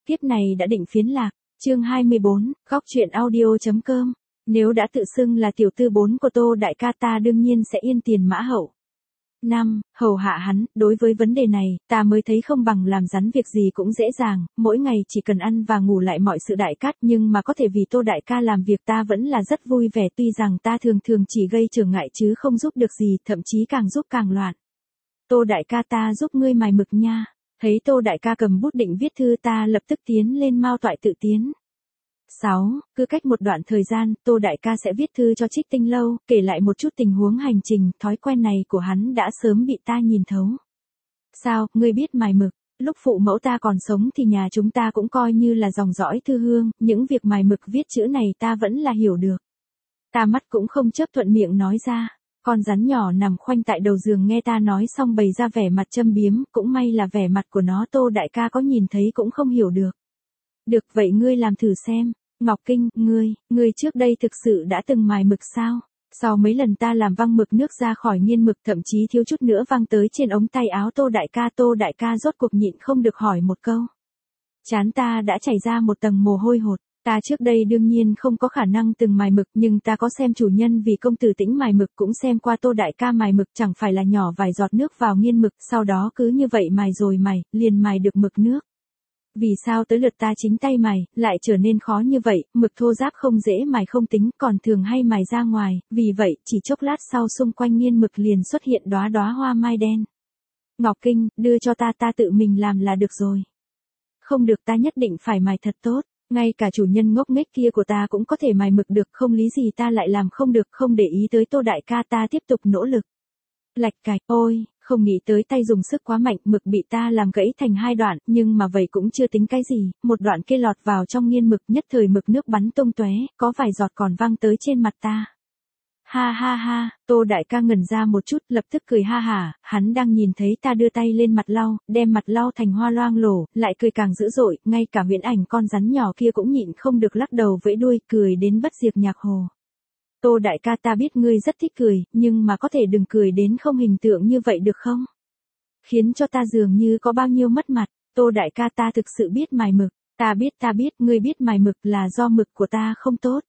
Kiếp này đã định phiến lạc, chương 24, góc truyện audio.com. Nếu đã tự xưng là tiểu tư bốn của Tô đại ca ta đương nhiên sẽ yên tiền mã hậu. 5. Hầu hạ hắn, đối với vấn đề này, ta mới thấy không bằng làm rắn việc gì cũng dễ dàng, mỗi ngày chỉ cần ăn và ngủ lại mọi sự đại cát nhưng mà có thể vì Tô đại ca làm việc ta vẫn là rất vui vẻ tuy rằng ta thường thường chỉ gây trở ngại chứ không giúp được gì, thậm chí càng giúp càng loạn. Tô đại ca ta giúp ngươi mài mực nha. Thấy Tô đại ca cầm bút định viết thư ta lập tức tiến lên mao toại tự tiến. 6. Cứ cách một đoạn thời gian, Tô đại ca sẽ viết thư cho Trích Tinh Lâu, kể lại một chút tình huống hành trình, thói quen này của hắn đã sớm bị ta nhìn thấu. Sao, ngươi biết mài mực? Lúc phụ mẫu ta còn sống thì nhà chúng ta cũng coi như là dòng dõi thư hương, những việc mài mực viết chữ này ta vẫn là hiểu được. Ta mắt cũng không chớp thuận miệng nói ra. Con rắn nhỏ nằm khoanh tại đầu giường nghe ta nói xong bày ra vẻ mặt châm biếm, cũng may là vẻ mặt của nó Tô đại ca có nhìn thấy cũng không hiểu được. Được vậy ngươi làm thử xem. Ngọc Kinh, ngươi trước đây thực sự đã từng mài mực sao? Sau mấy lần ta làm văng mực nước ra khỏi nghiên mực thậm chí thiếu chút nữa văng tới trên ống tay áo Tô đại ca rốt cuộc nhịn không được hỏi một câu. Trán ta đã chảy ra một tầng mồ hôi hột. Ta trước đây đương nhiên không có khả năng từng mài mực nhưng ta có xem chủ nhân vì công tử Tĩnh mài mực cũng xem qua Tô đại ca mài mực chẳng phải là nhỏ vài giọt nước vào nghiên mực sau đó cứ như vậy mài rồi mài, liền mài được mực nước. Vì sao tới lượt ta chính tay mài, lại trở nên khó như vậy, mực thô ráp không dễ mài không tính còn thường hay mài ra ngoài, vì vậy chỉ chốc lát sau xung quanh nghiên mực liền xuất hiện đóa đóa hoa mai đen. Ngọc Kinh, đưa cho ta tự mình làm là được rồi. Không được ta nhất định phải mài thật tốt. Ngay cả chủ nhân ngốc nghếch kia của ta cũng có thể mài mực được không lý gì ta lại làm không được không để ý tới Tô đại ca ta tiếp tục nỗ lực. Lạch cạch, ôi, không nghĩ tới tay dùng sức quá mạnh mực bị ta làm gãy thành hai đoạn nhưng mà vậy cũng chưa tính cái gì, một đoạn kia lọt vào trong nghiên mực nhất thời mực nước bắn tung tóe, có vài giọt còn văng tới trên mặt ta. Ha ha ha, Tô đại ca ngẩn ra một chút lập tức cười ha hả, hắn đang nhìn thấy ta đưa tay lên mặt lau, đem mặt lau thành hoa loang lổ, lại cười càng dữ dội, ngay cả huyễn ảnh con rắn nhỏ kia cũng nhịn không được lắc đầu vẫy đuôi cười đến bất diệt nhạc hồ. Tô đại ca ta biết ngươi rất thích cười, nhưng mà có thể đừng cười đến không hình tượng như vậy được không? Khiến cho ta dường như có bao nhiêu mất mặt, Tô đại ca ta thực sự biết mài mực, ta biết, ngươi biết mài mực là do mực của ta không tốt.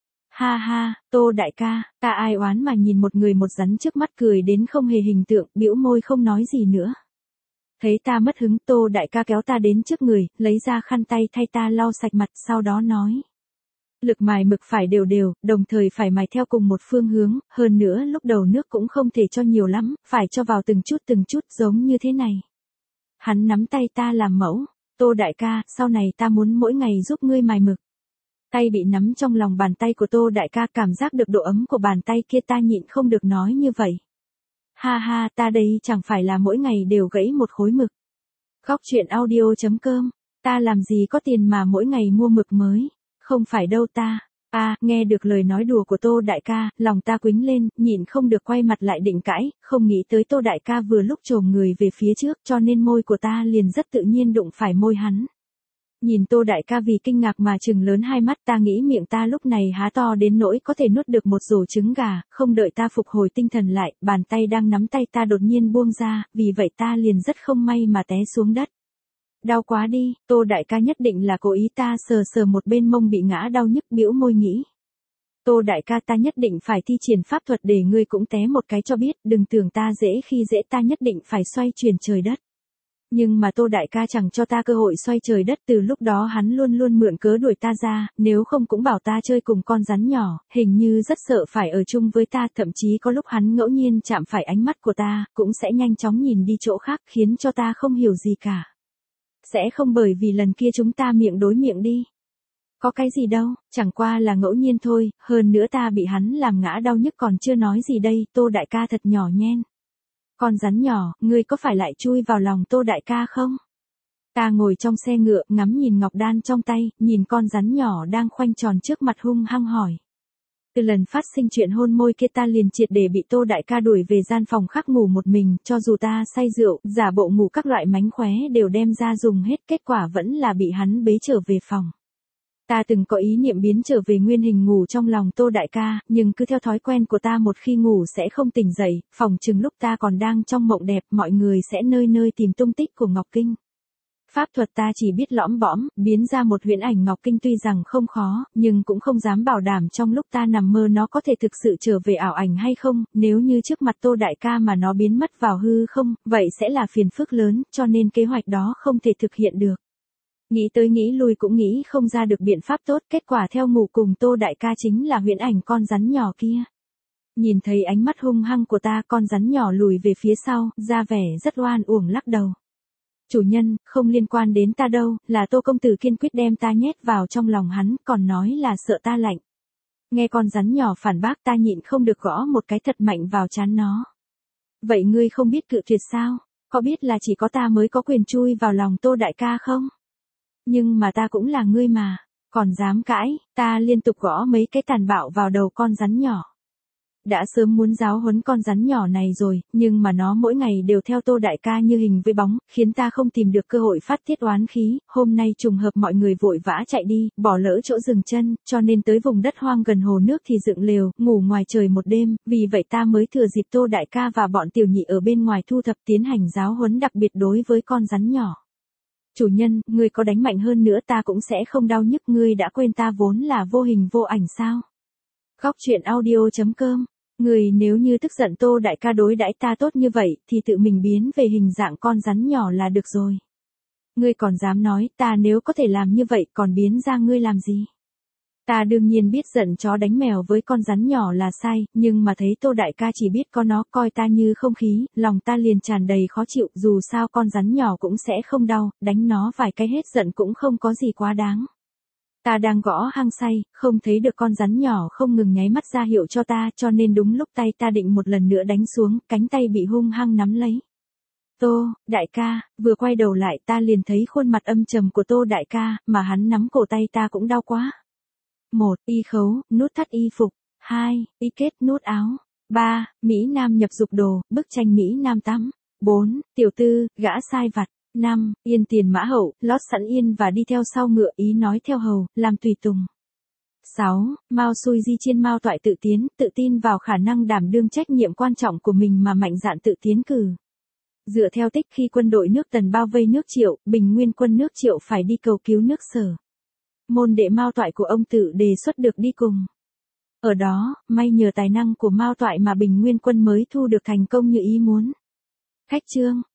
Ha ha, Tô đại ca, ta ai oán mà nhìn một người một rắn trước mắt cười đến không hề hình tượng, bĩu môi không nói gì nữa. Thấy ta mất hứng, Tô đại ca kéo ta đến trước người, lấy ra khăn tay thay ta lau sạch mặt, sau đó nói. Lực mài mực phải đều đều, đồng thời phải mài theo cùng một phương hướng, hơn nữa lúc đầu nước cũng không thể cho nhiều lắm, phải cho vào từng chút giống như thế này. Hắn nắm tay ta làm mẫu, Tô đại ca, sau này ta muốn mỗi ngày giúp ngươi mài mực. Tay bị nắm trong lòng bàn tay của Tô đại ca cảm giác được độ ấm của bàn tay kia ta nhịn không được nói như vậy. Ha ha, ta đây chẳng phải là mỗi ngày đều gãy một khối mực. Góc truyện audio.com, ta làm gì có tiền mà mỗi ngày mua mực mới, không phải đâu ta. Nghe được lời nói đùa của Tô đại ca, lòng ta quĩnh lên, nhịn không được quay mặt lại định cãi, không nghĩ tới Tô đại ca vừa lúc chồm người về phía trước cho nên môi của ta liền rất tự nhiên đụng phải môi hắn. Nhìn Tô đại ca vì kinh ngạc mà trừng lớn hai mắt ta nghĩ miệng ta lúc này há to đến nỗi có thể nuốt được một rổ trứng gà, không đợi ta phục hồi tinh thần lại, bàn tay đang nắm tay ta đột nhiên buông ra, vì vậy ta liền rất không may mà té xuống đất. Đau quá đi, Tô đại ca nhất định là cố ý ta sờ một bên mông bị ngã đau nhức bĩu môi nghĩ. Tô đại ca ta nhất định phải thi triển pháp thuật để ngươi cũng té một cái cho biết, đừng tưởng ta dễ khi dễ ta nhất định phải xoay chuyển trời đất. Nhưng mà Tô đại ca chẳng cho ta cơ hội xoay trời đất từ lúc đó hắn luôn luôn mượn cớ đuổi ta ra, nếu không cũng bảo ta chơi cùng con rắn nhỏ, hình như rất sợ phải ở chung với ta thậm chí có lúc hắn ngẫu nhiên chạm phải ánh mắt của ta, cũng sẽ nhanh chóng nhìn đi chỗ khác khiến cho ta không hiểu gì cả. Sẽ không bởi vì lần kia chúng ta miệng đối miệng đi. Có cái gì đâu, chẳng qua là ngẫu nhiên thôi, hơn nữa ta bị hắn làm ngã đau nhức còn chưa nói gì đây, Tô đại ca thật nhỏ nhen. Con rắn nhỏ, ngươi có phải lại chui vào lòng Tô đại ca không? Ta ngồi trong xe ngựa, ngắm nhìn ngọc đan trong tay, nhìn con rắn nhỏ đang khoanh tròn trước mặt hung hăng hỏi. Từ lần phát sinh chuyện hôn môi kia ta liền triệt để bị Tô đại ca đuổi về gian phòng khác ngủ một mình, cho dù ta say rượu, giả bộ ngủ các loại mánh khóe đều đem ra dùng hết, kết quả vẫn là bị hắn bế trở về phòng. Ta từng có ý niệm biến trở về nguyên hình ngủ trong lòng Tô đại ca, nhưng cứ theo thói quen của ta một khi ngủ sẽ không tỉnh dậy, phòng chừng lúc ta còn đang trong mộng đẹp mọi người sẽ nơi nơi tìm tung tích của Ngọc Kinh. Pháp thuật ta chỉ biết lõm bõm, biến ra một huyễn ảnh ngọc kinh tuy rằng không khó, nhưng cũng không dám bảo đảm trong lúc ta nằm mơ nó có thể thực sự trở về ảo ảnh hay không, nếu như trước mặt Tô đại ca mà nó biến mất vào hư không, vậy sẽ là phiền phức lớn, cho nên kế hoạch đó không thể thực hiện được. Nghĩ tới nghĩ lui cũng nghĩ không ra được biện pháp tốt, kết quả theo ngủ cùng Tô đại ca chính là huyễn ảnh con rắn nhỏ kia. Nhìn thấy ánh mắt hung hăng của ta, con rắn nhỏ lùi về phía sau, ra vẻ rất oan uổng lắc đầu. Chủ nhân, không liên quan đến ta đâu, là Tô công tử kiên quyết đem ta nhét vào trong lòng hắn, còn nói là sợ ta lạnh. Nghe con rắn nhỏ phản bác, ta nhịn không được gõ một cái thật mạnh vào trán nó. Vậy ngươi không biết cự tuyệt sao? Có biết là chỉ có ta mới có quyền chui vào lòng Tô đại ca không? Nhưng mà ta cũng là ngươi mà, còn dám cãi, ta liên tục gõ mấy cái tàn bạo vào đầu con rắn nhỏ. Đã sớm muốn giáo huấn con rắn nhỏ này rồi, nhưng mà nó mỗi ngày đều theo Tô đại ca như hình với bóng, khiến ta không tìm được cơ hội phát tiết oán khí. Hôm nay trùng hợp mọi người vội vã chạy đi, bỏ lỡ chỗ dừng chân, cho nên tới vùng đất hoang gần hồ nước thì dựng lều, ngủ ngoài trời một đêm, vì vậy ta mới thừa dịp Tô đại ca và bọn tiểu nhị ở bên ngoài thu thập tiến hành giáo huấn đặc biệt đối với con rắn nhỏ. Chủ nhân, ngươi có đánh mạnh hơn nữa ta cũng sẽ không đau nhức, ngươi đã quên ta vốn là vô hình vô ảnh sao? Góc truyện audio.com. Người nếu như tức giận Tô đại ca đối đãi ta tốt như vậy, thì tự mình biến về hình dạng con rắn nhỏ là được rồi. Ngươi còn dám nói, ta nếu có thể làm như vậy còn biến ra ngươi làm gì? Ta đương nhiên biết giận chó đánh mèo với con rắn nhỏ là sai, nhưng mà thấy Tô đại ca chỉ biết có nó coi ta như không khí, lòng ta liền tràn đầy khó chịu, dù sao con rắn nhỏ cũng sẽ không đau, đánh nó vài cái hết giận cũng không có gì quá đáng. Ta đang gõ hăng say, không thấy được con rắn nhỏ không ngừng nháy mắt ra hiệu cho ta, cho nên đúng lúc tay ta định một lần nữa đánh xuống, cánh tay bị hung hăng nắm lấy. Tô, đại ca, vừa quay đầu lại ta liền thấy khuôn mặt âm trầm của Tô đại ca, mà hắn nắm cổ tay ta cũng đau quá. 1. Y khấu, nút thắt y phục. 2. Y kết nút áo. 3. Mỹ Nam nhập dục đồ, bức tranh Mỹ Nam tắm. 4. Tiểu tư, gã sai vặt. 5. Yên tiền mã hậu, lót sẵn yên và đi theo sau ngựa, ý nói theo hầu, làm tùy tùng. 6. Mao xui di chiên Mao toại tự tiến, tự tin vào khả năng đảm đương trách nhiệm quan trọng của mình mà mạnh dạn tự tiến cử. Dựa theo tích khi quân đội nước Tần bao vây nước Triệu, Bình Nguyên quân nước Triệu phải đi cầu cứu nước Sở. Môn đệ Mao toại của ông tự đề xuất được đi cùng. Ở đó, may nhờ tài năng của Mao toại mà Bình Nguyên quân mới thu được thành công như ý muốn. Khách chương.